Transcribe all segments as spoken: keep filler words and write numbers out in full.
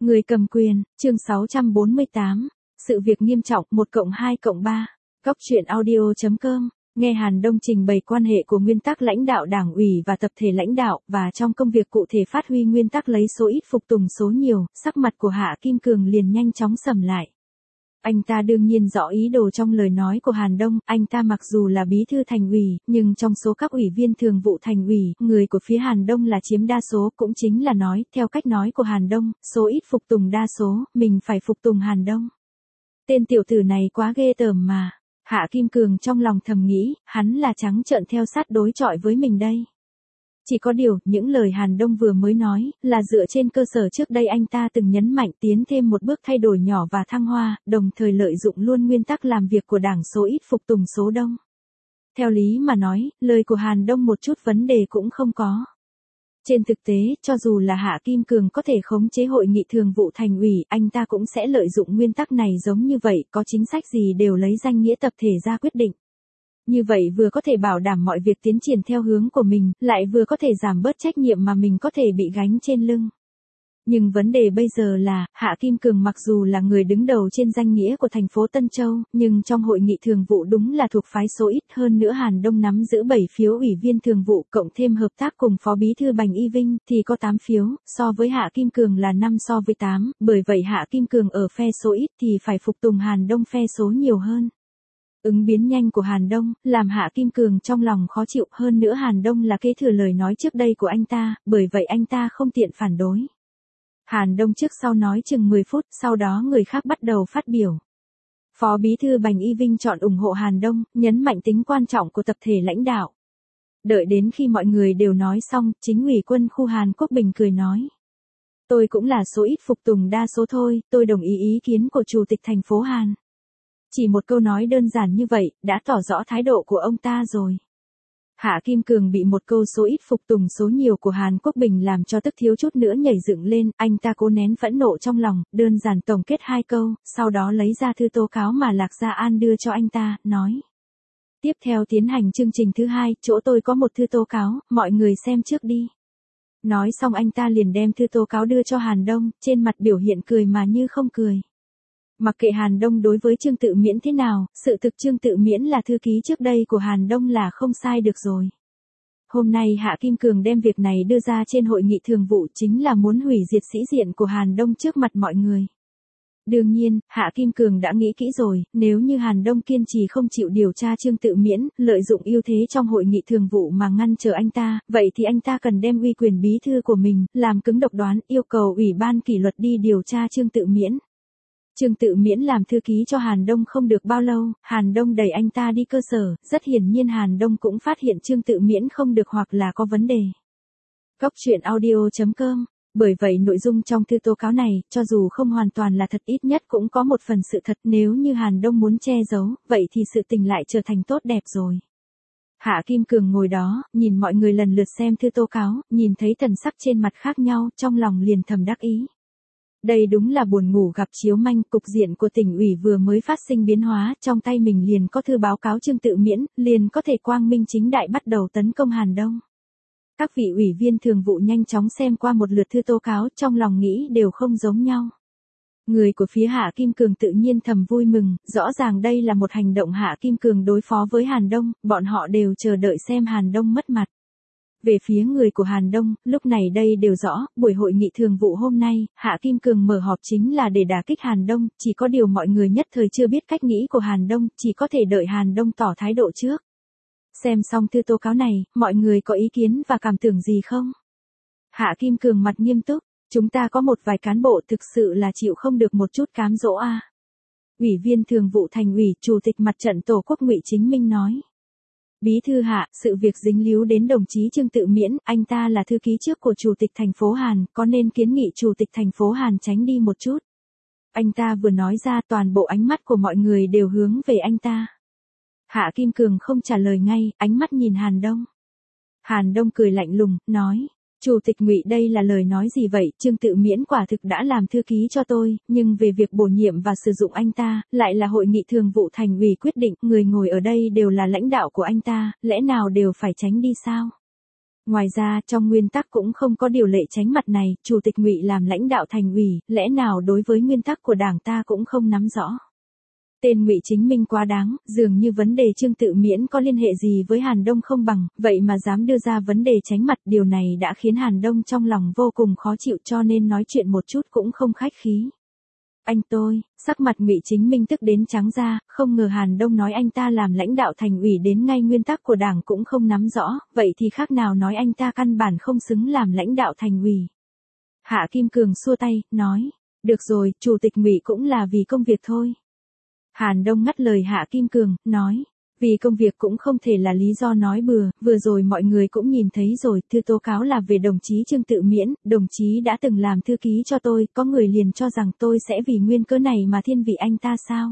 Người cầm quyền, chương sáu trăm bốn mươi tám. Sự việc nghiêm trọng, một cộng hai cộng ba. Góc truyện audio chấm com. Nghe Hàn Đông trình bày quan hệ của nguyên tắc lãnh đạo đảng ủy và tập thể lãnh đạo, và trong công việc cụ thể phát huy nguyên tắc lấy số ít phục tùng số nhiều, sắc mặt của Hạ Kim Cường liền nhanh chóng sầm lại. Anh ta đương nhiên rõ ý đồ trong lời nói của Hàn Đông, anh ta mặc dù là bí thư thành ủy, nhưng trong số các ủy viên thường vụ thành ủy, người của phía Hàn Đông là chiếm đa số, cũng chính là nói, theo cách nói của Hàn Đông, số ít phục tùng đa số, mình phải phục tùng Hàn Đông. Tên tiểu tử này quá ghê tởm mà. Hạ Kim Cường trong lòng thầm nghĩ, hắn là trắng trợn theo sát đối chọi với mình đây. Chỉ có điều, những lời Hàn Đông vừa mới nói, là dựa trên cơ sở trước đây anh ta từng nhấn mạnh tiến thêm một bước thay đổi nhỏ và thăng hoa, đồng thời lợi dụng luôn nguyên tắc làm việc của đảng số ít phục tùng số đông. Theo lý mà nói, lời của Hàn Đông một chút vấn đề cũng không có. Trên thực tế, cho dù là Hạ Kim Cường có thể khống chế hội nghị thường vụ thành ủy, anh ta cũng sẽ lợi dụng nguyên tắc này giống như vậy, có chính sách gì đều lấy danh nghĩa tập thể ra quyết định. Như vậy vừa có thể bảo đảm mọi việc tiến triển theo hướng của mình, lại vừa có thể giảm bớt trách nhiệm mà mình có thể bị gánh trên lưng. Nhưng vấn đề bây giờ là, Hạ Kim Cường mặc dù là người đứng đầu trên danh nghĩa của thành phố Tân Châu, nhưng trong hội nghị thường vụ đúng là thuộc phái số ít, hơn nữa Hàn Đông nắm giữ bảy phiếu ủy viên thường vụ, cộng thêm hợp tác cùng Phó Bí thư Bành Y Vinh, thì có tám phiếu, so với Hạ Kim Cường là năm so với tám, bởi vậy Hạ Kim Cường ở phe số ít thì phải phục tùng Hàn Đông phe số nhiều hơn. Ứng biến nhanh của Hàn Đông, làm Hạ Kim Cường trong lòng khó chịu, hơn nữa Hàn Đông là kế thừa lời nói trước đây của anh ta, bởi vậy anh ta không tiện phản đối. Hàn Đông trước sau nói chừng mười phút, sau đó người khác bắt đầu phát biểu. Phó Bí thư Bành Y Vinh chọn ủng hộ Hàn Đông, nhấn mạnh tính quan trọng của tập thể lãnh đạo. Đợi đến khi mọi người đều nói xong, chính ủy quân khu Hàn Quốc Bình cười nói. Tôi cũng là số ít phục tùng đa số thôi, tôi đồng ý ý kiến của Chủ tịch thành phố Hàn. Chỉ một câu nói đơn giản như vậy, đã tỏ rõ thái độ của ông ta rồi. Hạ Kim Cường bị một câu số ít phục tùng số nhiều của Hàn Quốc Bình làm cho tức thiếu chút nữa nhảy dựng lên, anh ta cố nén phẫn nộ trong lòng, đơn giản tổng kết hai câu, sau đó lấy ra thư tố cáo mà Lạc Gia An đưa cho anh ta, nói. Tiếp theo tiến hành chương trình thứ hai, chỗ tôi có một thư tố cáo, mọi người xem trước đi. Nói xong anh ta liền đem thư tố cáo đưa cho Hàn Đông, trên mặt biểu hiện cười mà như không cười. Mặc kệ Hàn Đông đối với Trương Tự Miễn thế nào, sự thực Trương Tự Miễn là thư ký trước đây của Hàn Đông là không sai được rồi. Hôm nay Hạ Kim Cường đem việc này đưa ra trên hội nghị thường vụ chính là muốn hủy diệt sĩ diện của Hàn Đông trước mặt mọi người. Đương nhiên, Hạ Kim Cường đã nghĩ kỹ rồi, nếu như Hàn Đông kiên trì không chịu điều tra Trương Tự Miễn, lợi dụng ưu thế trong hội nghị thường vụ mà ngăn trở anh ta, vậy thì anh ta cần đem uy quyền bí thư của mình, làm cứng độc đoán, yêu cầu Ủy ban kỷ luật đi điều tra Trương Tự Miễn. Trương Tự Miễn làm thư ký cho Hàn Đông không được bao lâu, Hàn Đông đẩy anh ta đi cơ sở, rất hiển nhiên Hàn Đông cũng phát hiện Trương Tự Miễn không được hoặc là có vấn đề. Góc truyện audio chấm com. Bởi vậy nội dung trong thư tố cáo này, cho dù không hoàn toàn là thật ít nhất cũng có một phần sự thật, nếu như Hàn Đông muốn che giấu, vậy thì sự tình lại trở thành tốt đẹp rồi. Hạ Kim Cường ngồi đó, nhìn mọi người lần lượt xem thư tố cáo, nhìn thấy thần sắc trên mặt khác nhau, trong lòng liền thầm đắc ý. Đây đúng là buồn ngủ gặp chiếu manh, cục diện của tỉnh ủy vừa mới phát sinh biến hóa, trong tay mình liền có thư báo cáo Trương Tự Miễn, liền có thể quang minh chính đại bắt đầu tấn công Hàn Đông. Các vị ủy viên thường vụ nhanh chóng xem qua một lượt thư tố cáo, trong lòng nghĩ đều không giống nhau. Người của phía Hạ Kim Cường tự nhiên thầm vui mừng, rõ ràng đây là một hành động Hạ Kim Cường đối phó với Hàn Đông, bọn họ đều chờ đợi xem Hàn Đông mất mặt. Về phía người của Hàn Đông, lúc này đây đều rõ, buổi hội nghị thường vụ hôm nay, Hạ Kim Cường mở họp chính là để đả kích Hàn Đông, chỉ có điều mọi người nhất thời chưa biết cách nghĩ của Hàn Đông, chỉ có thể đợi Hàn Đông tỏ thái độ trước. Xem xong thư tố cáo này, mọi người có ý kiến và cảm tưởng gì không? Hạ Kim Cường mặt nghiêm túc, chúng ta có một vài cán bộ thực sự là chịu không được một chút cám dỗ a. À. Ủy viên thường vụ thành ủy, Chủ tịch Mặt trận Tổ quốc Ngụy Chính Minh nói. Bí thư Hạ, sự việc dính líu đến đồng chí Trương Tự Miễn, anh ta là thư ký trước của Chủ tịch thành phố Hàn, có nên kiến nghị Chủ tịch thành phố Hàn tránh đi một chút. Anh ta vừa nói ra toàn bộ ánh mắt của mọi người đều hướng về anh ta. Hạ Kim Cường không trả lời ngay, ánh mắt nhìn Hàn Đông. Hàn Đông cười lạnh lùng, nói. Chủ tịch Ngụy đây là lời nói gì vậy, Trương Tự Miễn quả thực đã làm thư ký cho tôi, nhưng về việc bổ nhiệm và sử dụng anh ta, lại là hội nghị thường vụ thành ủy quyết định, người ngồi ở đây đều là lãnh đạo của anh ta, lẽ nào đều phải tránh đi sao? Ngoài ra, trong nguyên tắc cũng không có điều lệ tránh mặt này, Chủ tịch Ngụy làm lãnh đạo thành ủy, lẽ nào đối với nguyên tắc của Đảng ta cũng không nắm rõ. Tên Ngụy Chính Minh quá đáng, dường như vấn đề Trương Tự Miễn có liên hệ gì với Hàn Đông không bằng, vậy mà dám đưa ra vấn đề tránh mặt, điều này đã khiến Hàn Đông trong lòng vô cùng khó chịu cho nên nói chuyện một chút cũng không khách khí. Anh tôi, sắc mặt Ngụy Chính Minh tức đến trắng da, không ngờ Hàn Đông nói anh ta làm lãnh đạo thành ủy đến ngay nguyên tắc của Đảng cũng không nắm rõ, vậy thì khác nào nói anh ta căn bản không xứng làm lãnh đạo thành ủy. Hạ Kim Cường xua tay, nói, được rồi, Chủ tịch Ngụy cũng là vì công việc thôi. Hàn Đông ngắt lời Hạ Kim Cường, nói, vì công việc cũng không thể là lý do nói bừa, vừa rồi mọi người cũng nhìn thấy rồi, thư tố cáo là về đồng chí Trương Tự Miễn, đồng chí đã từng làm thư ký cho tôi, có người liền cho rằng tôi sẽ vì nguyên cớ này mà thiên vị anh ta sao?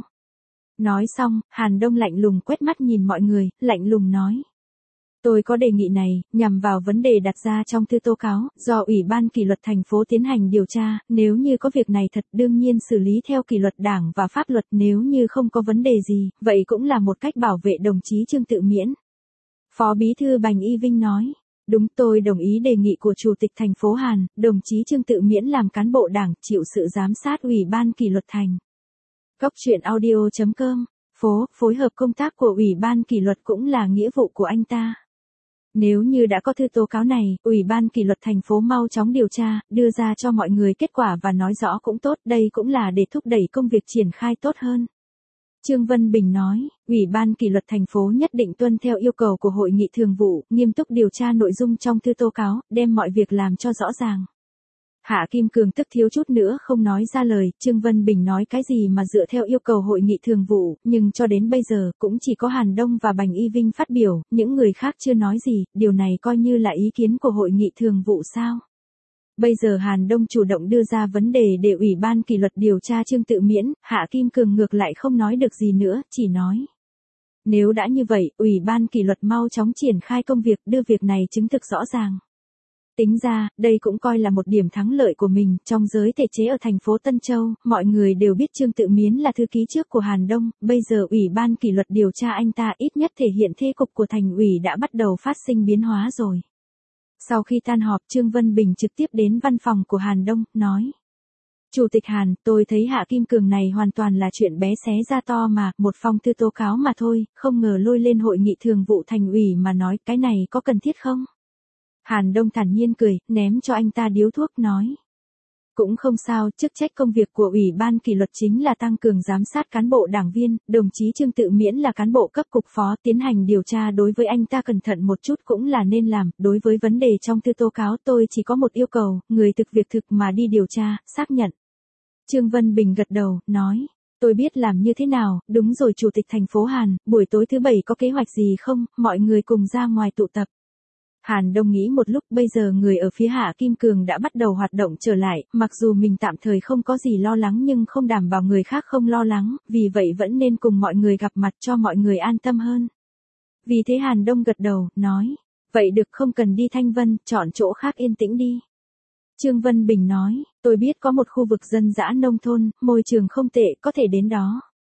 Nói xong, Hàn Đông lạnh lùng quét mắt nhìn mọi người, lạnh lùng nói. Tôi có đề nghị này, nhằm vào vấn đề đặt ra trong thư tố cáo, do Ủy ban Kỷ luật thành phố tiến hành điều tra, nếu như có việc này thật đương nhiên xử lý theo kỷ luật Đảng và pháp luật, nếu như không có vấn đề gì, vậy cũng là một cách bảo vệ đồng chí Trương Tự Miễn. Phó Bí thư Bành Y Vinh nói, đúng, tôi đồng ý đề nghị của Chủ tịch thành phố Hàn, đồng chí Trương Tự Miễn làm cán bộ Đảng, chịu sự giám sát Ủy ban Kỷ luật thành. Cốc truyện audio chấm com, phố, phối hợp công tác của Ủy ban Kỷ luật cũng là nghĩa vụ của anh ta. Nếu như đã có thư tố cáo này, Ủy ban Kỷ luật thành phố mau chóng điều tra, đưa ra cho mọi người kết quả và nói rõ cũng tốt, đây cũng là để thúc đẩy công việc triển khai tốt hơn. Trương Vân Bình nói, Ủy ban Kỷ luật thành phố nhất định tuân theo yêu cầu của Hội nghị thường vụ, nghiêm túc điều tra nội dung trong thư tố cáo, đem mọi việc làm cho rõ ràng. Hạ Kim Cường tức thiếu chút nữa không nói ra lời, Trương Vân Bình nói cái gì mà dựa theo yêu cầu Hội nghị thường vụ, nhưng cho đến bây giờ cũng chỉ có Hàn Đông và Bành Y Vinh phát biểu, những người khác chưa nói gì, điều này coi như là ý kiến của Hội nghị thường vụ sao? Bây giờ Hàn Đông chủ động đưa ra vấn đề để Ủy ban Kỷ luật điều tra Trương Tự Miễn, Hạ Kim Cường ngược lại không nói được gì nữa, chỉ nói. Nếu đã như vậy, Ủy ban Kỷ luật mau chóng triển khai công việc đưa việc này chứng thực rõ ràng. Tính ra, đây cũng coi là một điểm thắng lợi của mình, trong giới thể chế ở thành phố Tân Châu, mọi người đều biết Trương Tự Miễn là thư ký trước của Hàn Đông, bây giờ Ủy ban Kỷ luật điều tra anh ta ít nhất thể hiện thế cục của thành ủy đã bắt đầu phát sinh biến hóa rồi. Sau khi tan họp, Trương Vân Bình trực tiếp đến văn phòng của Hàn Đông, nói. Chủ tịch Hàn, tôi thấy Hạ Kim Cường này hoàn toàn là chuyện bé xé ra to mà, một phong thư tố cáo mà thôi, không ngờ lôi lên Hội nghị thường vụ thành ủy mà nói, cái này có cần thiết không? Hàn Đông thản nhiên cười, ném cho anh ta điếu thuốc, nói. Cũng không sao, chức trách công việc của Ủy ban Kỷ luật chính là tăng cường giám sát cán bộ đảng viên, đồng chí Trương Tự Miễn là cán bộ cấp cục phó, tiến hành điều tra đối với anh ta cẩn thận một chút cũng là nên làm, đối với vấn đề trong thư tố cáo tôi chỉ có một yêu cầu, người thực việc thực mà đi điều tra, xác nhận. Trương Vân Bình gật đầu, nói. Tôi biết làm như thế nào, đúng rồi Chủ tịch thành phố Hàn, buổi tối thứ bảy có kế hoạch gì không, mọi người cùng ra ngoài tụ tập. Hàn Đông nghĩ một lúc, bây giờ người ở phía Hạ Kim Cường đã bắt đầu hoạt động trở lại, mặc dù mình tạm thời không có gì lo lắng nhưng không đảm bảo người khác không lo lắng, vì vậy vẫn nên cùng mọi người gặp mặt cho mọi người an tâm hơn. Vì thế Hàn Đông gật đầu, nói, vậy được không cần đi Thanh Vân, chọn chỗ khác yên tĩnh đi. Trương Vân Bình nói, tôi biết có một khu vực dân dã nông thôn, môi trường không tệ, có thể đến đó.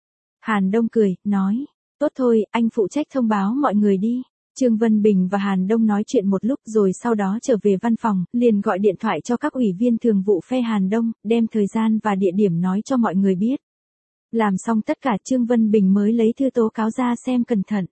Hàn Đông cười, nói, tốt thôi, anh phụ trách thông báo mọi người đi. Trương Vân Bình và Hàn Đông nói chuyện một lúc rồi sau đó trở về văn phòng, liền gọi điện thoại cho các ủy viên thường vụ phe Hàn Đông, đem thời gian và địa điểm nói cho mọi người biết. Làm xong tất cả Trương Vân Bình mới lấy thư tố cáo ra xem cẩn thận.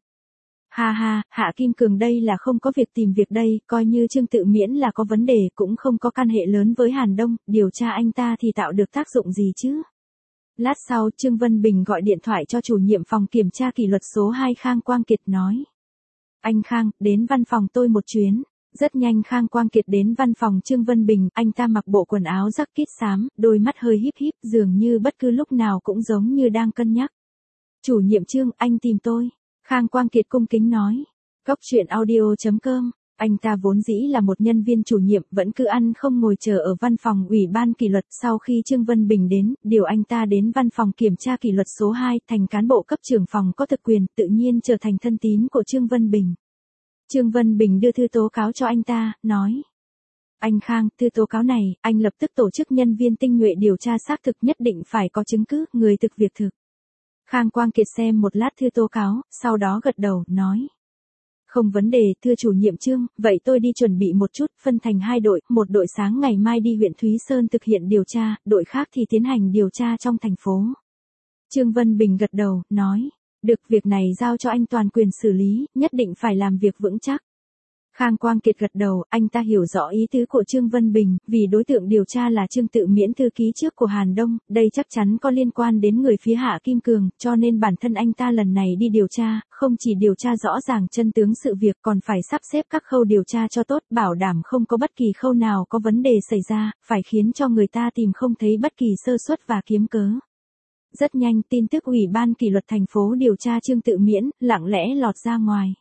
Ha ha, Hạ Kim Cường đây là không có việc tìm việc đây, coi như Trương Tự Miễn là có vấn đề, cũng không có can hệ lớn với Hàn Đông, điều tra anh ta thì tạo được tác dụng gì chứ. Lát sau Trương Vân Bình gọi điện thoại cho chủ nhiệm phòng kiểm tra kỷ luật số hai Khang Quang Kiệt nói. Anh Khang, đến văn phòng tôi một chuyến. Rất nhanh Khang Quang Kiệt đến văn phòng Trương Vân Bình, anh ta mặc bộ quần áo jacket xám, đôi mắt hơi híp híp, dường như bất cứ lúc nào cũng giống như đang cân nhắc. Chủ nhiệm Trương, anh tìm tôi. Khang Quang Kiệt cung kính nói. Cốc truyện audio chấm com, anh ta vốn dĩ là một nhân viên chủ nhiệm, vẫn cứ ăn không ngồi chờ ở văn phòng Ủy ban Kỷ luật, sau khi Trương Vân Bình đến, điều anh ta đến văn phòng kiểm tra kỷ luật số hai, thành cán bộ cấp trưởng phòng có thực quyền, tự nhiên trở thành thân tín của Trương Vân Bình. Trương Vân Bình đưa thư tố cáo cho anh ta, nói. Anh Khang, thư tố cáo này, anh lập tức tổ chức nhân viên tinh nhuệ điều tra xác thực, nhất định phải có chứng cứ, người thực việc thực. Khang Quang Kiệt xem một lát thư tố cáo, sau đó gật đầu, nói. Không vấn đề, thưa chủ nhiệm Trương, vậy tôi đi chuẩn bị một chút, phân thành hai đội, một đội sáng ngày mai đi huyện Thúy Sơn thực hiện điều tra, đội khác thì tiến hành điều tra trong thành phố. Trương Vân Bình gật đầu, nói, được, việc này giao cho anh toàn quyền xử lý, nhất định phải làm việc vững chắc. Khang Quang Kiệt gật đầu, anh ta hiểu rõ ý tứ của Trương Vân Bình, vì đối tượng điều tra là Trương Tự Miễn thư ký trước của Hàn Đông, đây chắc chắn có liên quan đến người phía Hạ Kim Cường, cho nên bản thân anh ta lần này đi điều tra, không chỉ điều tra rõ ràng chân tướng sự việc còn phải sắp xếp các khâu điều tra cho tốt, bảo đảm không có bất kỳ khâu nào có vấn đề xảy ra, phải khiến cho người ta tìm không thấy bất kỳ sơ suất và kiếm cớ. Rất nhanh, tin tức Ủy ban kỷ luật thành phố điều tra Trương Tự Miễn, lặng lẽ lọt ra ngoài.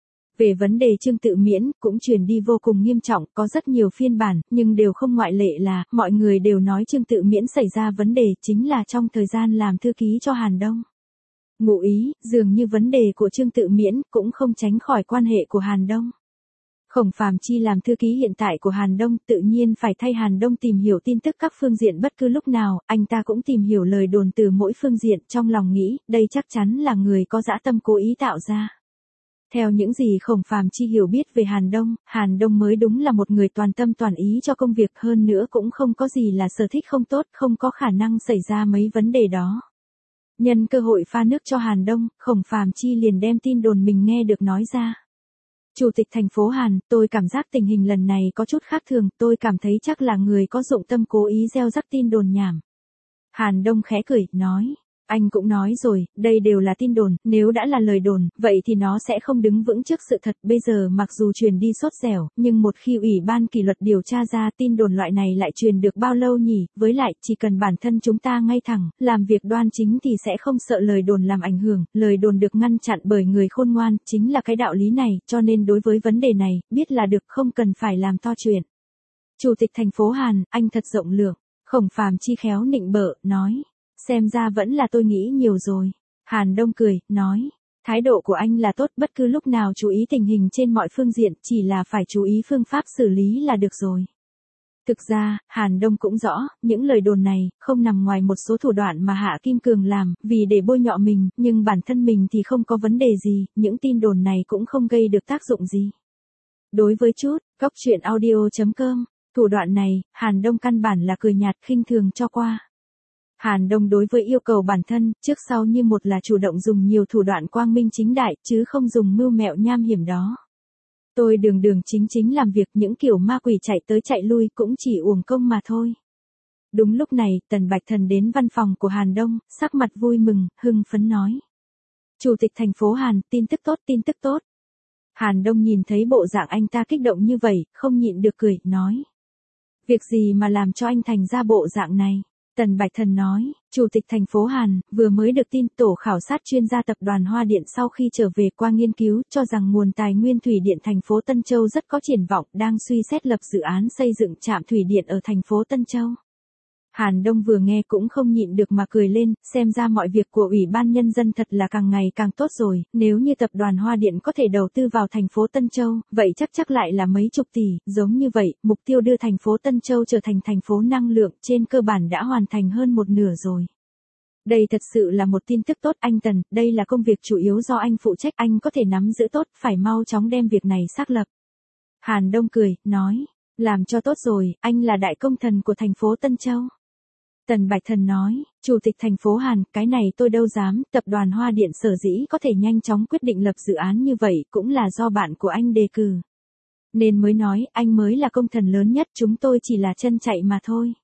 Về vấn đề Trương Tự Miễn, cũng truyền đi vô cùng nghiêm trọng, có rất nhiều phiên bản, nhưng đều không ngoại lệ là, mọi người đều nói Trương Tự Miễn xảy ra vấn đề chính là trong thời gian làm thư ký cho Hàn Đông. Ngụ ý, dường như vấn đề của Trương Tự Miễn cũng không tránh khỏi quan hệ của Hàn Đông. Khổng Phàm Chi làm thư ký hiện tại của Hàn Đông, tự nhiên phải thay Hàn Đông tìm hiểu tin tức các phương diện bất cứ lúc nào, anh ta cũng tìm hiểu lời đồn từ mỗi phương diện, trong lòng nghĩ, đây chắc chắn là người có dã tâm cố ý tạo ra. Theo những gì Khổng Phàm Chi hiểu biết về Hàn Đông, Hàn Đông mới đúng là một người toàn tâm toàn ý cho công việc, hơn nữa cũng không có gì là sở thích không tốt, không có khả năng xảy ra mấy vấn đề đó. Nhân cơ hội pha nước cho Hàn Đông, Khổng Phàm Chi liền đem tin đồn mình nghe được nói ra. Chủ tịch thành phố Hàn, tôi cảm giác tình hình lần này có chút khác thường, tôi cảm thấy chắc là người có dụng tâm cố ý gieo rắc tin đồn nhảm. Hàn Đông khẽ cười, nói, anh cũng nói rồi, đây đều là tin đồn, nếu đã là lời đồn, vậy thì nó sẽ không đứng vững trước sự thật, bây giờ mặc dù truyền đi sốt dẻo, nhưng một khi Ủy ban kỷ luật điều tra ra tin đồn loại này lại truyền được bao lâu nhỉ, với lại, chỉ cần bản thân chúng ta ngay thẳng, làm việc đoan chính thì sẽ không sợ lời đồn làm ảnh hưởng, lời đồn được ngăn chặn bởi người khôn ngoan, chính là cái đạo lý này, cho nên đối với vấn đề này, biết là được không cần phải làm to chuyện. Chủ tịch thành phố Hàn, anh thật rộng lượng, Khổng Phàm Chi khéo nịnh bợ, nói. Xem ra vẫn là tôi nghĩ nhiều rồi. Hàn Đông cười, nói, thái độ của anh là tốt, bất cứ lúc nào chú ý tình hình trên mọi phương diện, chỉ là phải chú ý phương pháp xử lý là được rồi. Thực ra, Hàn Đông cũng rõ, những lời đồn này, không nằm ngoài một số thủ đoạn mà Hạ Kim Cường làm, vì để bôi nhọ mình, nhưng bản thân mình thì không có vấn đề gì, những tin đồn này cũng không gây được tác dụng gì. Đối với chút, góc truyện audio chấm com, thủ đoạn này, Hàn Đông căn bản là cười nhạt khinh thường cho qua. Hàn Đông đối với yêu cầu bản thân, trước sau như một là chủ động dùng nhiều thủ đoạn quang minh chính đại, chứ không dùng mưu mẹo nham hiểm đó. Tôi đường đường chính chính làm việc, những kiểu ma quỷ chạy tới chạy lui cũng chỉ uổng công mà thôi. Đúng lúc này, Tần Bạch Thần đến văn phòng của Hàn Đông, sắc mặt vui mừng, hưng phấn nói. Chủ tịch thành phố Hàn, tin tức tốt, tin tức tốt. Hàn Đông nhìn thấy bộ dạng anh ta kích động như vậy, không nhịn được cười, nói. Việc gì mà làm cho anh thành ra bộ dạng này? Tần Bạch Thần nói, Chủ tịch thành phố Hàn, vừa mới được tin tổ khảo sát chuyên gia tập đoàn Hoa Điện sau khi trở về qua nghiên cứu, cho rằng nguồn tài nguyên thủy điện thành phố Tân Châu rất có triển vọng, đang suy xét lập dự án xây dựng trạm thủy điện ở thành phố Tân Châu. Hàn Đông vừa nghe cũng không nhịn được mà cười lên, xem ra mọi việc của Ủy ban Nhân dân thật là càng ngày càng tốt rồi, nếu như tập đoàn Hoa Điện có thể đầu tư vào thành phố Tân Châu, vậy chắc chắc lại là mấy chục tỷ, giống như vậy, mục tiêu đưa thành phố Tân Châu trở thành thành phố năng lượng, trên cơ bản đã hoàn thành hơn một nửa rồi. Đây thật sự là một tin tức tốt anh Tần, đây là công việc chủ yếu do anh phụ trách, anh có thể nắm giữ tốt, phải mau chóng đem việc này xác lập. Hàn Đông cười, nói, làm cho tốt rồi, anh là đại công thần của thành phố Tân Châu. Tần Bạch Thần nói, Chủ tịch thành phố Hàn, cái này tôi đâu dám, tập đoàn Hoa Điện sở dĩ có thể nhanh chóng quyết định lập dự án như vậy cũng là do bạn của anh đề cử. Nên mới nói, anh mới là công thần lớn nhất, chúng tôi chỉ là chân chạy mà thôi.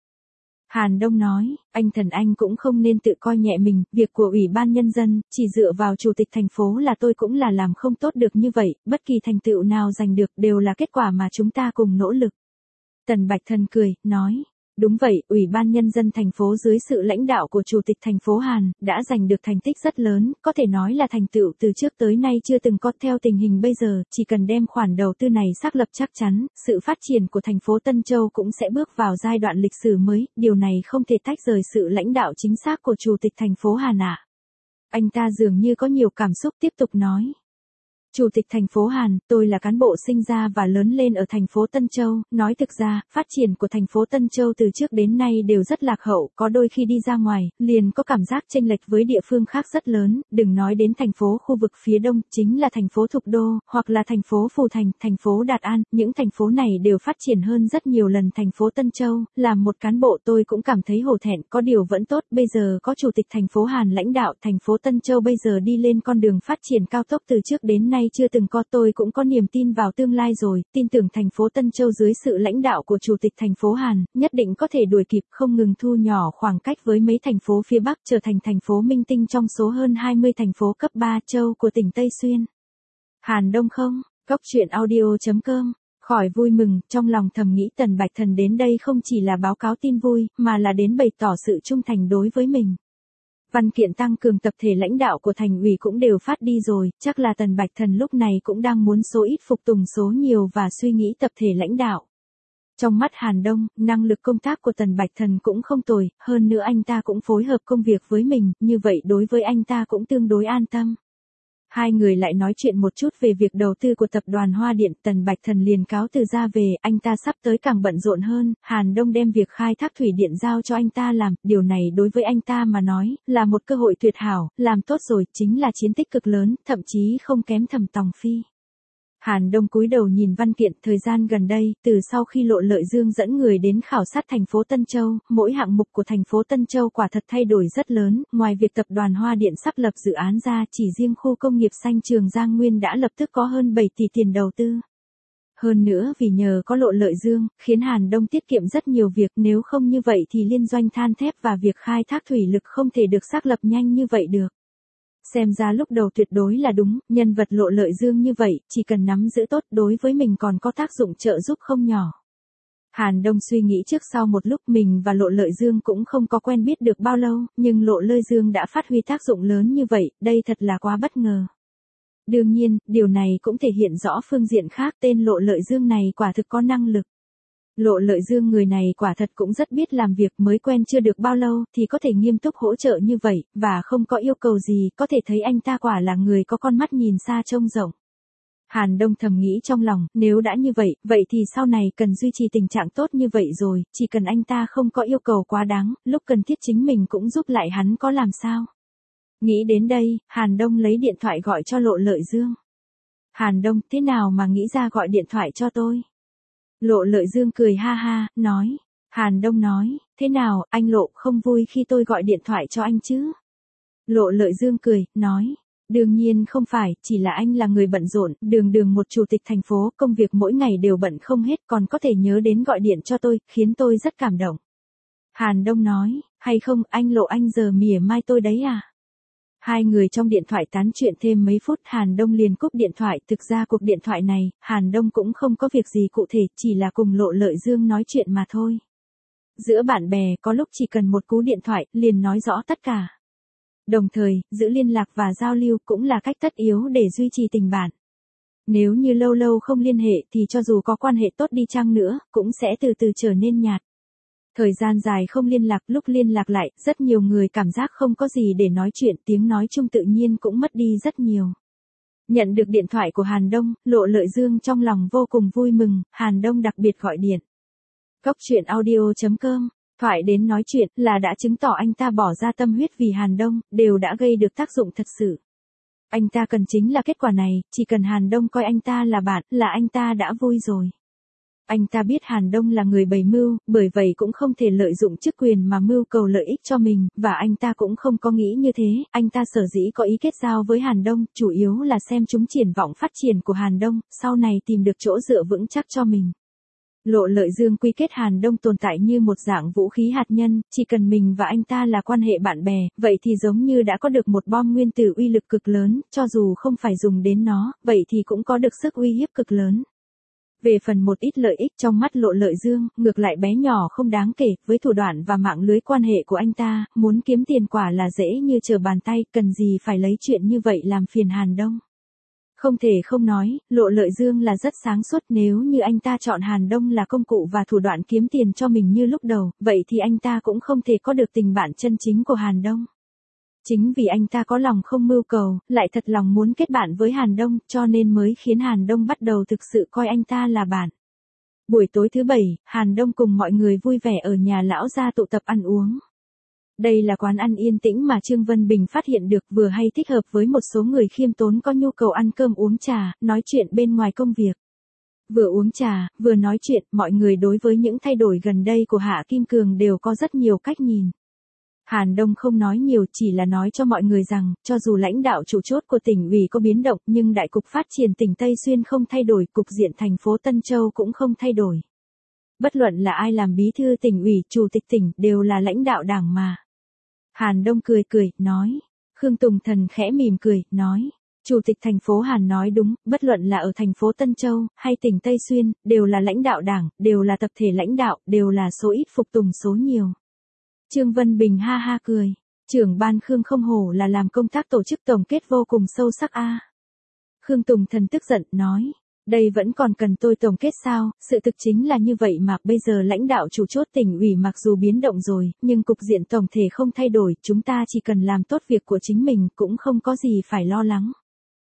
Hàn Đông nói, anh Thần anh cũng không nên tự coi nhẹ mình, việc của Ủy ban Nhân dân, chỉ dựa vào Chủ tịch thành phố là tôi cũng là làm không tốt được như vậy, bất kỳ thành tựu nào giành được đều là kết quả mà chúng ta cùng nỗ lực. Tần Bạch Thần cười, nói. Đúng vậy, Ủy ban Nhân dân thành phố dưới sự lãnh đạo của Chủ tịch thành phố Hàn, đã giành được thành tích rất lớn, có thể nói là thành tựu từ trước tới nay chưa từng có. Theo tình hình bây giờ, chỉ cần đem khoản đầu tư này xác lập chắc chắn, sự phát triển của thành phố Tân Châu cũng sẽ bước vào giai đoạn lịch sử mới, điều này không thể tách rời sự lãnh đạo chính xác của Chủ tịch thành phố Hàn ạ. Anh ta dường như có nhiều cảm xúc tiếp tục nói. Chủ tịch thành phố Hàn, tôi là cán bộ sinh ra và lớn lên ở thành phố Tân Châu, nói thực ra, phát triển của thành phố Tân Châu từ trước đến nay đều rất lạc hậu, có đôi khi đi ra ngoài, liền có cảm giác chênh lệch với địa phương khác rất lớn, đừng nói đến thành phố khu vực phía đông, chính là thành phố Thục Đô, hoặc là thành phố Phù Thành, thành phố Đạt An, những thành phố này đều phát triển hơn rất nhiều lần thành phố Tân Châu, làm một cán bộ tôi cũng cảm thấy hổ thẹn, có điều vẫn tốt, bây giờ có Chủ tịch thành phố Hàn lãnh đạo, thành phố Tân Châu bây giờ đi lên con đường phát triển cao tốc từ trước đến nay chưa từng có, tôi cũng có niềm tin vào tương lai rồi, tin tưởng thành phố Tân Châu dưới sự lãnh đạo của Chủ tịch thành phố Hàn, nhất định có thể đuổi kịp, không ngừng thu nhỏ khoảng cách với mấy thành phố phía Bắc, trở thành thành phố minh tinh trong số hơn hai mươi thành phố cấp ba châu của tỉnh Tây Xuyên. Hàn Đông không? Góc truyện audio chấm com. Khỏi vui mừng, trong lòng thầm nghĩ Tần Bạch Thần đến đây không chỉ là báo cáo tin vui, mà là đến bày tỏ sự trung thành đối với mình. Văn kiện tăng cường tập thể lãnh đạo của thành ủy cũng đều phát đi rồi, chắc là Tần Bạch Thần lúc này cũng đang muốn số ít phục tùng số nhiều và suy nghĩ tập thể lãnh đạo. Trong mắt Hàn Đông, năng lực công tác của Tần Bạch Thần cũng không tồi, hơn nữa anh ta cũng phối hợp công việc với mình, như vậy đối với anh ta cũng tương đối an tâm. Hai người lại nói chuyện một chút về việc đầu tư của tập đoàn Hoa Điện, Tần Bạch Thần liền cáo từ ra về, anh ta sắp tới càng bận rộn hơn, Hàn Đông đem việc khai thác thủy điện giao cho anh ta làm, điều này đối với anh ta mà nói, là một cơ hội tuyệt hảo, làm tốt rồi, chính là chiến tích cực lớn, thậm chí không kém Thẩm Tòng Phi. Hàn Đông cúi đầu nhìn văn kiện, thời gian gần đây, từ sau khi Lộ Lợi Dương dẫn người đến khảo sát thành phố Tân Châu, mỗi hạng mục của thành phố Tân Châu quả thật thay đổi rất lớn, ngoài việc tập đoàn Hoa Điện sắp lập dự án ra, chỉ riêng khu công nghiệp xanh Trường Giang Nguyên đã lập tức có hơn bảy tỷ tiền đầu tư. Hơn nữa vì nhờ có Lộ Lợi Dương, khiến Hàn Đông tiết kiệm rất nhiều việc, nếu không như vậy thì liên doanh than thép và việc khai thác thủy lực không thể được xác lập nhanh như vậy được. Xem ra lúc đầu tuyệt đối là đúng, nhân vật Lộ Lợi Dương như vậy, chỉ cần nắm giữ tốt đối với mình còn có tác dụng trợ giúp không nhỏ. Hàn Đông suy nghĩ trước sau một lúc, mình và Lộ Lợi Dương cũng không có quen biết được bao lâu, nhưng Lộ Lợi Dương đã phát huy tác dụng lớn như vậy, đây thật là quá bất ngờ. Đương nhiên, điều này cũng thể hiện rõ phương diện khác, tên Lộ Lợi Dương này quả thực có năng lực. Lộ Lợi Dương người này quả thật cũng rất biết làm việc, mới quen chưa được bao lâu thì có thể nghiêm túc hỗ trợ như vậy, và không có yêu cầu gì, có thể thấy anh ta quả là người có con mắt nhìn xa trông rộng. Hàn Đông thầm nghĩ trong lòng, nếu đã như vậy, vậy thì sau này cần duy trì tình trạng tốt như vậy rồi, chỉ cần anh ta không có yêu cầu quá đáng, lúc cần thiết chính mình cũng giúp lại hắn có làm sao. Nghĩ đến đây, Hàn Đông lấy điện thoại gọi cho Lộ Lợi Dương. Hàn Đông, thế nào mà nghĩ ra gọi điện thoại cho tôi? Lộ Lợi Dương cười ha ha, nói. Hàn Đông nói, thế nào, anh Lộ không vui khi tôi gọi điện thoại cho anh chứ? Lộ Lợi Dương cười, nói. Đương nhiên không phải, chỉ là anh là người bận rộn, đường đường một chủ tịch thành phố, công việc mỗi ngày đều bận không hết, còn có thể nhớ đến gọi điện cho tôi, khiến tôi rất cảm động. Hàn Đông nói, hay không, anh Lộ anh giờ mỉa mai tôi đấy à? Hai người trong điện thoại tán chuyện thêm mấy phút, Hàn Đông liền cúp điện thoại, thực ra cuộc điện thoại này, Hàn Đông cũng không có việc gì cụ thể, chỉ là cùng Lộ Lợi Dương nói chuyện mà thôi. Giữa bạn bè, có lúc chỉ cần một cú điện thoại, liền nói rõ tất cả. Đồng thời, giữ liên lạc và giao lưu cũng là cách tất yếu để duy trì tình bạn. Nếu như lâu lâu không liên hệ thì cho dù có quan hệ tốt đi chăng nữa, cũng sẽ từ từ trở nên nhạt. Thời gian dài không liên lạc, lúc liên lạc lại, rất nhiều người cảm giác không có gì để nói chuyện, tiếng nói chung tự nhiên cũng mất đi rất nhiều. Nhận được điện thoại của Hàn Đông, Lộ Lợi Dương trong lòng vô cùng vui mừng, Hàn Đông đặc biệt gọi điện. Góc truyện audio chấm com, thoại đến nói chuyện là đã chứng tỏ anh ta bỏ ra tâm huyết vì Hàn Đông, đều đã gây được tác dụng thật sự. Anh ta cần chính là kết quả này, chỉ cần Hàn Đông coi anh ta là bạn, là anh ta đã vui rồi. Anh ta biết Hàn Đông là người bày mưu, bởi vậy cũng không thể lợi dụng chức quyền mà mưu cầu lợi ích cho mình, và anh ta cũng không có nghĩ như thế, anh ta sở dĩ có ý kết giao với Hàn Đông, chủ yếu là xem chúng triển vọng phát triển của Hàn Đông, sau này tìm được chỗ dựa vững chắc cho mình. Lộ Lợi Dương quy kết Hàn Đông tồn tại như một dạng vũ khí hạt nhân, chỉ cần mình và anh ta là quan hệ bạn bè, vậy thì giống như đã có được một bom nguyên tử uy lực cực lớn, cho dù không phải dùng đến nó, vậy thì cũng có được sức uy hiếp cực lớn. Về phần một ít lợi ích trong mắt Lộ Lợi Dương, ngược lại bé nhỏ không đáng kể, với thủ đoạn và mạng lưới quan hệ của anh ta, muốn kiếm tiền quả là dễ như trở bàn tay, cần gì phải lấy chuyện như vậy làm phiền Hàn Đông. Không thể không nói, Lộ Lợi Dương là rất sáng suốt, nếu như anh ta chọn Hàn Đông là công cụ và thủ đoạn kiếm tiền cho mình như lúc đầu, vậy thì anh ta cũng không thể có được tình bạn chân chính của Hàn Đông. Chính vì anh ta có lòng không mưu cầu, lại thật lòng muốn kết bạn với Hàn Đông, cho nên mới khiến Hàn Đông bắt đầu thực sự coi anh ta là bạn. Buổi tối thứ bảy, Hàn Đông cùng mọi người vui vẻ ở nhà lão gia tụ tập ăn uống. Đây là quán ăn yên tĩnh mà Trương Vân Bình phát hiện được vừa hay thích hợp với một số người khiêm tốn có nhu cầu ăn cơm uống trà, nói chuyện bên ngoài công việc. Vừa uống trà, vừa nói chuyện, mọi người đối với những thay đổi gần đây của Hạ Kim Cường đều có rất nhiều cách nhìn. Hàn Đông không nói nhiều, chỉ là nói cho mọi người rằng, cho dù lãnh đạo chủ chốt của tỉnh ủy có biến động nhưng đại cục phát triển tỉnh Tây Xuyên không thay đổi, cục diện thành phố Tân Châu cũng không thay đổi. Bất luận là ai làm bí thư tỉnh ủy, chủ tịch tỉnh, đều là lãnh đạo đảng mà. Hàn Đông cười cười, nói. Khương Tùng Thần khẽ mỉm cười, nói. Chủ tịch thành phố Hàn nói đúng, bất luận là ở thành phố Tân Châu, hay tỉnh Tây Xuyên, đều là lãnh đạo đảng, đều là tập thể lãnh đạo, đều là số ít phục tùng số nhiều. Trương Vân Bình ha ha cười. Trưởng ban Khương không hổ là làm công tác tổ chức tổng kết vô cùng sâu sắc a. À. Khương Tùng Thần tức giận, nói. Đây vẫn còn cần tôi tổng kết sao, sự thực chính là như vậy mà, bây giờ lãnh đạo chủ chốt tỉnh ủy mặc dù biến động rồi, nhưng cục diện tổng thể không thay đổi, chúng ta chỉ cần làm tốt việc của chính mình, cũng không có gì phải lo lắng.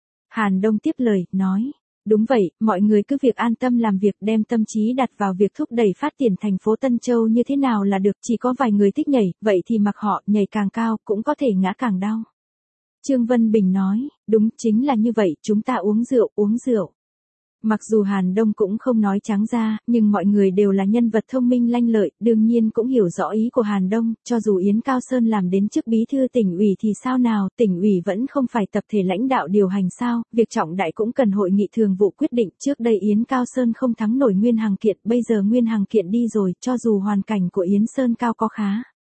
Hàn Đông tiếp lời, nói. Đúng vậy, mọi người cứ việc an tâm làm việc, đem tâm trí đặt vào việc thúc đẩy phát triển thành phố Tân Châu như thế nào là được, chỉ có vài người thích nhảy, vậy thì mặc họ, nhảy càng cao, cũng có thể ngã càng đau. Trương Vân Bình nói, đúng, chính là như vậy, chúng ta uống rượu, uống rượu. Mặc dù Hàn Đông cũng không nói trắng ra, nhưng mọi người đều là nhân vật thông minh lanh lợi, đương nhiên cũng hiểu rõ ý của Hàn Đông, cho dù Yến Cao Sơn làm đến chức bí thư tỉnh ủy thì sao nào, tỉnh ủy vẫn không phải tập thể lãnh đạo điều hành sao, việc trọng đại cũng cần hội nghị thường vụ quyết định, trước đây Yến Cao Sơn không thắng nổi Nguyên Hằng Kiện, bây giờ Nguyên Hằng Kiện đi rồi, cho dù hoàn cảnh của Yến Sơn Cao có khá.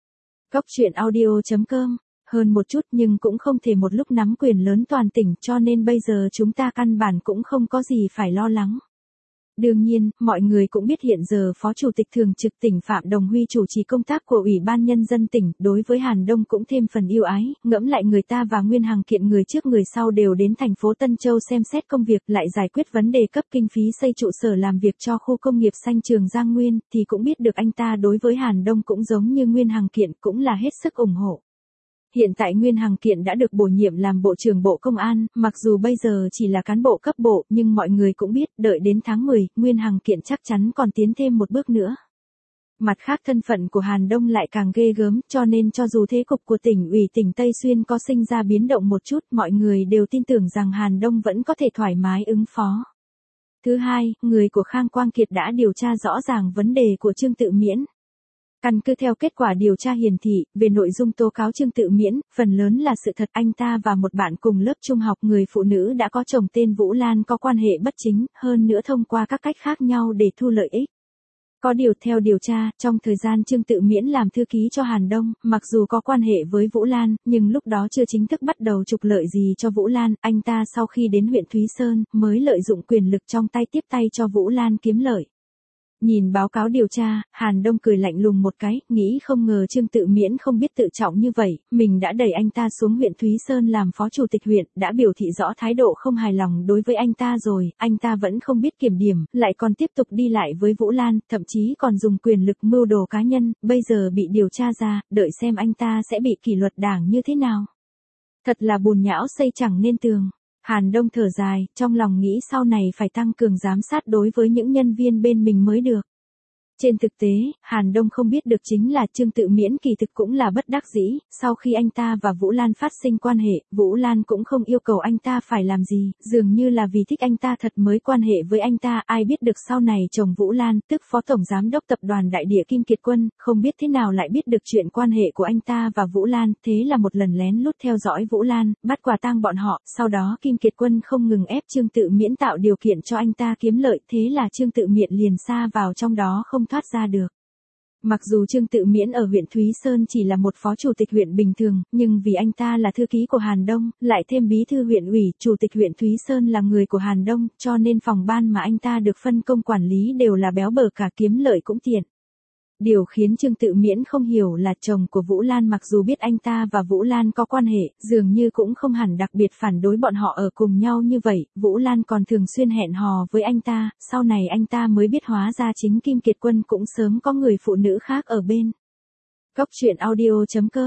Góc truyện audio chấm com hơn một chút nhưng cũng không thể một lúc nắm quyền lớn toàn tỉnh, cho nên bây giờ chúng ta căn bản cũng không có gì phải lo lắng. Đương nhiên, mọi người cũng biết hiện giờ Phó Chủ tịch Thường trực tỉnh Phạm Đồng Huy chủ trì công tác của Ủy ban Nhân dân tỉnh, đối với Hàn Đông cũng thêm phần yêu ái, ngẫm lại người ta và Nguyên Hằng Kiện người trước người sau đều đến thành phố Tân Châu xem xét công việc, lại giải quyết vấn đề cấp kinh phí xây trụ sở làm việc cho khu công nghiệp xanh Trường Giang Nguyên, thì cũng biết được anh ta đối với Hàn Đông cũng giống như Nguyên Hằng Kiện, cũng là hết sức ủng hộ. Hiện tại Nguyên Hằng Kiện đã được bổ nhiệm làm Bộ trưởng Bộ Công an, mặc dù bây giờ chỉ là cán bộ cấp bộ, nhưng mọi người cũng biết, đợi đến tháng mười, Nguyên Hằng Kiện chắc chắn còn tiến thêm một bước nữa. Mặt khác thân phận của Hàn Đông lại càng ghê gớm, cho nên cho dù thế cục của tỉnh ủy tỉnh Tây Xuyên có sinh ra biến động một chút, mọi người đều tin tưởng rằng Hàn Đông vẫn có thể thoải mái ứng phó. Thứ hai, người của Khang Quang Kiệt đã điều tra rõ ràng vấn đề của Trương Tự Miễn. Căn cứ theo kết quả điều tra hiển thị, về nội dung tố cáo Trương Tự Miễn, phần lớn là sự thật, anh ta và một bạn cùng lớp trung học người phụ nữ đã có chồng tên Vũ Lan có quan hệ bất chính, hơn nữa thông qua các cách khác nhau để thu lợi ích. Có điều theo điều tra, trong thời gian Trương Tự Miễn làm thư ký cho Hàn Đông, mặc dù có quan hệ với Vũ Lan, nhưng lúc đó chưa chính thức bắt đầu trục lợi gì cho Vũ Lan, anh ta sau khi đến huyện Thúy Sơn, mới lợi dụng quyền lực trong tay tiếp tay cho Vũ Lan kiếm lợi. Nhìn báo cáo điều tra, Hàn Đông cười lạnh lùng một cái, nghĩ không ngờ Trương Tự Miễn không biết tự trọng như vậy, mình đã đẩy anh ta xuống huyện Thúy Sơn làm phó chủ tịch huyện, đã biểu thị rõ thái độ không hài lòng đối với anh ta rồi, anh ta vẫn không biết kiểm điểm, lại còn tiếp tục đi lại với Vũ Lan, thậm chí còn dùng quyền lực mưu đồ cá nhân, bây giờ bị điều tra ra, đợi xem anh ta sẽ bị kỷ luật đảng như thế nào. Thật là bùn nhão xây chẳng nên tường. Hàn Đông thở dài, trong lòng nghĩ sau này phải tăng cường giám sát đối với những nhân viên bên mình mới được. Trên thực tế, Hàn Đông không biết được chính là Trương Tự Miễn kỳ thực cũng là bất đắc dĩ, sau khi anh ta và Vũ Lan phát sinh quan hệ, Vũ Lan cũng không yêu cầu anh ta phải làm gì, dường như là vì thích anh ta thật mới quan hệ với anh ta, ai biết được sau này chồng Vũ Lan, tức Phó Tổng Giám đốc Tập đoàn Đại Địa Kim Kiệt Quân, không biết thế nào lại biết được chuyện quan hệ của anh ta và Vũ Lan, thế là một lần lén lút theo dõi Vũ Lan, bắt quả tang bọn họ, sau đó Kim Kiệt Quân không ngừng ép Trương Tự Miễn tạo điều kiện cho anh ta kiếm lợi, thế là Trương Tự Miễn liền sa vào trong đó không thoát ra được. Mặc dù Trương Tự Miễn ở huyện Thúy Sơn chỉ là một phó chủ tịch huyện bình thường, nhưng vì anh ta là thư ký của Hàn Đông, lại thêm bí thư huyện ủy, chủ tịch huyện Thúy Sơn là người của Hàn Đông, cho nên phòng ban mà anh ta được phân công quản lý đều là béo bở cả, kiếm lợi cũng tiện. Điều khiến Trương Tự Miễn không hiểu là chồng của Vũ Lan mặc dù biết anh ta và Vũ Lan có quan hệ, dường như cũng không hẳn đặc biệt phản đối bọn họ ở cùng nhau như vậy, Vũ Lan còn thường xuyên hẹn hò với anh ta, sau này anh ta mới biết hóa ra chính Kim Kiệt Quân cũng sớm có người phụ nữ khác ở bên. Góc truyện audio chấm com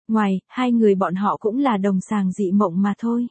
Ngoài, hai người bọn họ cũng là đồng sàng dị mộng mà thôi.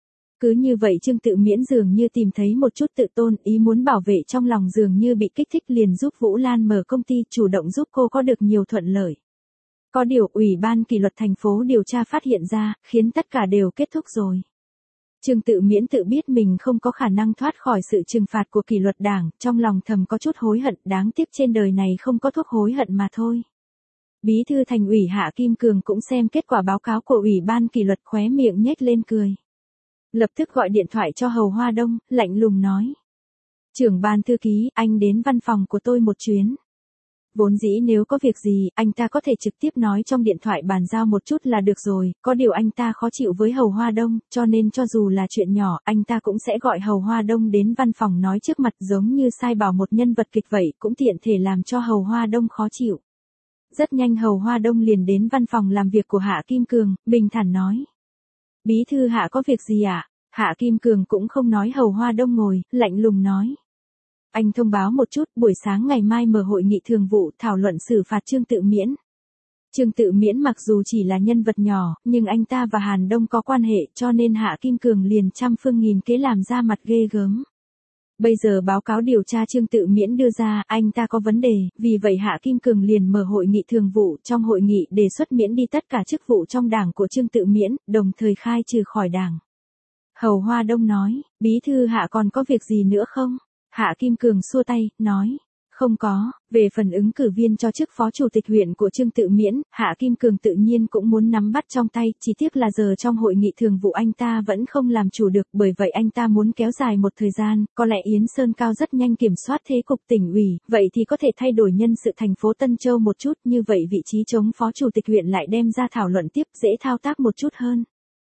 Cứ như vậy Trương Tự Miễn dường như tìm thấy một chút tự tôn, ý muốn bảo vệ trong lòng dường như bị kích thích, liền giúp Vũ Lan mở công ty, chủ động giúp cô có được nhiều thuận lợi. Có điều Ủy ban kỷ luật thành phố điều tra phát hiện ra, khiến tất cả đều kết thúc rồi. Trương Tự Miễn tự biết mình không có khả năng thoát khỏi sự trừng phạt của kỷ luật đảng, trong lòng thầm có chút hối hận, đáng tiếc trên đời này không có thuốc hối hận mà thôi. Bí thư thành ủy Hạ Kim Cường cũng xem kết quả báo cáo của Ủy ban kỷ luật, khóe miệng nhếch lên cười. Lập tức gọi điện thoại cho Hầu Hoa Đông, lạnh lùng nói. Trưởng ban thư ký, anh đến văn phòng của tôi một chuyến. Vốn dĩ nếu có việc gì, anh ta có thể trực tiếp nói trong điện thoại bàn giao một chút là được rồi, có điều anh ta khó chịu với Hầu Hoa Đông, cho nên cho dù là chuyện nhỏ, anh ta cũng sẽ gọi Hầu Hoa Đông đến văn phòng nói trước mặt, giống như sai bảo một nhân vật kịch vậy, cũng tiện thể làm cho Hầu Hoa Đông khó chịu. Rất nhanh Hầu Hoa Đông liền đến văn phòng làm việc của Hạ Kim Cường, bình thản nói. Bí thư Hạ có việc gì ạ? À? Hạ Kim Cường cũng không nói Hầu Hoa Đông ngồi, lạnh lùng nói. Anh thông báo một chút, buổi sáng ngày mai mở hội nghị thường vụ thảo luận xử phạt Trương Tự Miễn. Trương Tự Miễn mặc dù chỉ là nhân vật nhỏ, nhưng anh ta và Hàn Đông có quan hệ, cho nên Hạ Kim Cường liền trăm phương nghìn kế làm ra mặt ghê gớm. Bây giờ báo cáo điều tra Trương Tự Miễn đưa ra, anh ta có vấn đề, vì vậy Hạ Kim Cường liền mở hội nghị thường vụ, trong hội nghị đề xuất miễn đi tất cả chức vụ trong đảng của Trương Tự Miễn, đồng thời khai trừ khỏi đảng. Hầu Hoa Đông nói, bí thư Hạ còn có việc gì nữa không? Hạ Kim Cường xua tay, nói, không có, về phần ứng cử viên cho chức phó chủ tịch huyện của Trương Tự Miễn, Hạ Kim Cường tự nhiên cũng muốn nắm bắt trong tay, chỉ tiếc là giờ trong hội nghị thường vụ anh ta vẫn không làm chủ được, bởi vậy anh ta muốn kéo dài một thời gian, có lẽ Yến Sơn Cao rất nhanh kiểm soát thế cục tỉnh ủy, vậy thì có thể thay đổi nhân sự thành phố Tân Châu một chút, như vậy vị trí chống phó chủ tịch huyện lại đem ra thảo luận tiếp, dễ thao tác một chút hơn.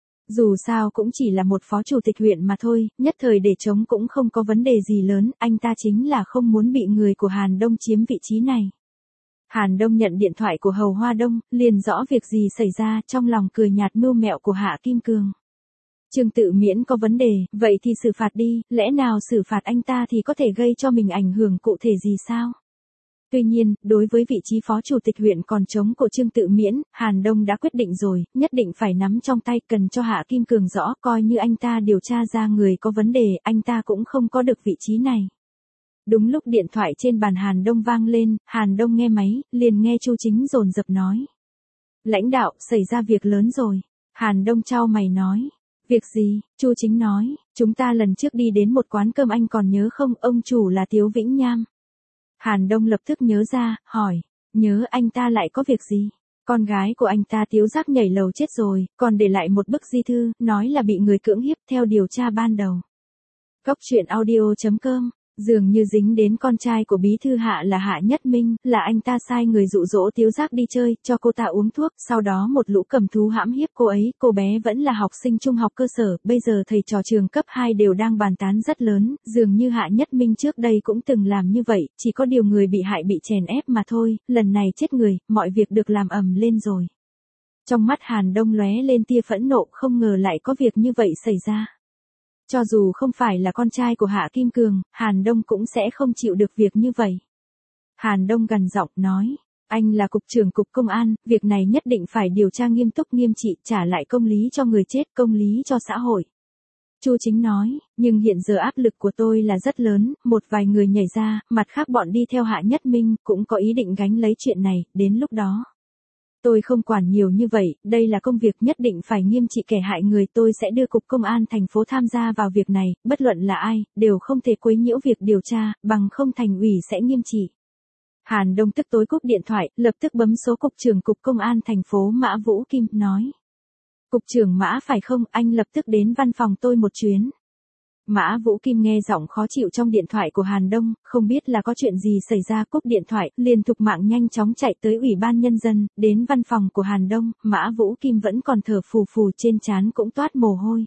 Dù sao cũng chỉ là một phó chủ tịch huyện mà thôi, nhất thời để chống cũng không có vấn đề gì lớn, anh ta chính là không muốn bị người của Hàn Đông chiếm vị trí này. Hàn Đông nhận điện thoại của Hầu Hoa Đông, liền rõ việc gì xảy ra, trong lòng cười nhạt mưu mẹo của Hạ Kim Cường. Trương Tự Miễn có vấn đề, vậy thì xử phạt đi, lẽ nào xử phạt anh ta thì có thể gây cho mình ảnh hưởng cụ thể gì sao? Tuy nhiên, đối với vị trí phó chủ tịch huyện còn trống của Trương Tự Miễn, Hàn Đông đã quyết định rồi, nhất định phải nắm trong tay, cần cho Hạ Kim Cường rõ, coi như anh ta điều tra ra người có vấn đề, anh ta cũng không có được vị trí này. Đúng lúc điện thoại trên bàn Hàn Đông vang lên, Hàn Đông nghe máy, liền nghe Chu Chính dồn dập nói. Lãnh đạo, xảy ra việc lớn rồi. Hàn Đông chau mày nói. Việc gì? Chu Chính nói, chúng ta lần trước đi đến một quán cơm anh còn nhớ không, ông chủ là Tiếu Vĩnh Nham. Hàn Đông lập tức nhớ ra, hỏi, nhớ anh ta lại có việc gì? Con gái của anh ta Tiếu Giác nhảy lầu chết rồi, còn để lại một bức di thư, nói là bị người cưỡng hiếp theo điều tra ban đầu. Góc truyện audio chấm com, dường như dính đến con trai của bí thư Hạ là Hạ Nhất Minh, là anh ta sai người dụ dỗ Tiếu Giác đi chơi, cho cô ta uống thuốc, sau đó một lũ cầm thú hãm hiếp cô ấy, cô bé vẫn là học sinh trung học cơ sở, bây giờ thầy trò trường cấp hai đều đang bàn tán rất lớn, dường như Hạ Nhất Minh trước đây cũng từng làm như vậy, chỉ có điều người bị hại bị chèn ép mà thôi, lần này chết người, mọi việc được làm ầm lên rồi. Trong mắt Hàn Đông lóe lên tia phẫn nộ, không ngờ lại có việc như vậy xảy ra. Cho dù không phải là con trai của Hạ Kim Cường, Hàn Đông cũng sẽ không chịu được việc như vậy. Hàn Đông gằn giọng nói, anh là cục trưởng cục công an, việc này nhất định phải điều tra nghiêm túc nghiêm trị, trả lại công lý cho người chết, công lý cho xã hội. Chu Chính nói, nhưng hiện giờ áp lực của tôi là rất lớn, một vài người nhảy ra, mặt khác bọn đi theo Hạ Nhất Minh, cũng có ý định gánh lấy chuyện này, đến lúc đó. Tôi không quản nhiều như vậy, đây là công việc nhất định phải nghiêm trị kẻ hại người, tôi sẽ đưa cục công an thành phố tham gia vào việc này, bất luận là ai, đều không thể quấy nhiễu việc điều tra, bằng không thành ủy sẽ nghiêm trị. Hàn Đông tức tối cúp điện thoại, lập tức bấm số cục trưởng cục công an thành phố Mã Vũ Kim, nói. Cục trưởng Mã phải không, anh lập tức đến văn phòng tôi một chuyến. Mã Vũ Kim nghe giọng khó chịu trong điện thoại của Hàn Đông, không biết là có chuyện gì xảy ra, cúp điện thoại, liền thục mạng nhanh chóng chạy tới Ủy ban Nhân dân, đến văn phòng của Hàn Đông, Mã Vũ Kim vẫn còn thở phù phù, trên trán cũng toát mồ hôi.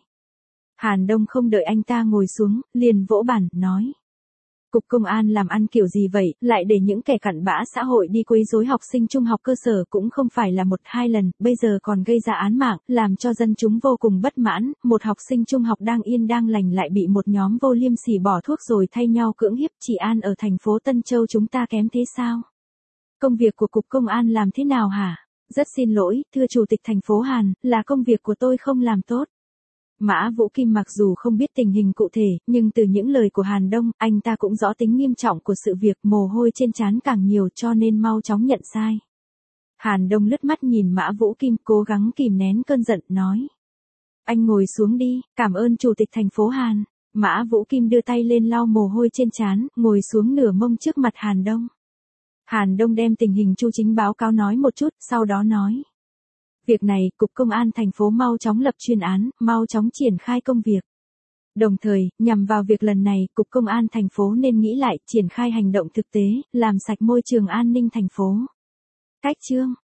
Hàn Đông không đợi anh ta ngồi xuống, liền vỗ bàn, nói. Cục công an làm ăn kiểu gì vậy, lại để những kẻ cặn bã xã hội đi quấy rối học sinh trung học cơ sở cũng không phải là một hai lần, bây giờ còn gây ra án mạng, làm cho dân chúng vô cùng bất mãn, một học sinh trung học đang yên đang lành lại bị một nhóm vô liêm sỉ bỏ thuốc rồi thay nhau cưỡng hiếp, trị an ở thành phố Tân Châu chúng ta kém thế sao? Công việc của cục công an làm thế nào hả? Rất xin lỗi, thưa Chủ tịch thành phố Hàn, là công việc của tôi không làm tốt. Mã Vũ Kim mặc dù không biết tình hình cụ thể, nhưng từ những lời của Hàn Đông, anh ta cũng rõ tính nghiêm trọng của sự việc, mồ hôi trên trán càng nhiều cho nên mau chóng nhận sai. Hàn Đông lướt mắt nhìn Mã Vũ Kim, cố gắng kìm nén cơn giận, nói. Anh ngồi xuống đi, cảm ơn Chủ tịch thành phố Hàn. Mã Vũ Kim đưa tay lên lau mồ hôi trên trán, ngồi xuống nửa mông trước mặt Hàn Đông. Hàn Đông đem tình hình Chu Chính báo cáo nói một chút, sau đó nói. Việc này, Cục Công an thành phố mau chóng lập chuyên án, mau chóng triển khai công việc. Đồng thời, nhằm vào việc lần này, Cục Công an thành phố nên nghĩ lại, triển khai hành động thực tế, làm sạch môi trường an ninh thành phố. Cách chương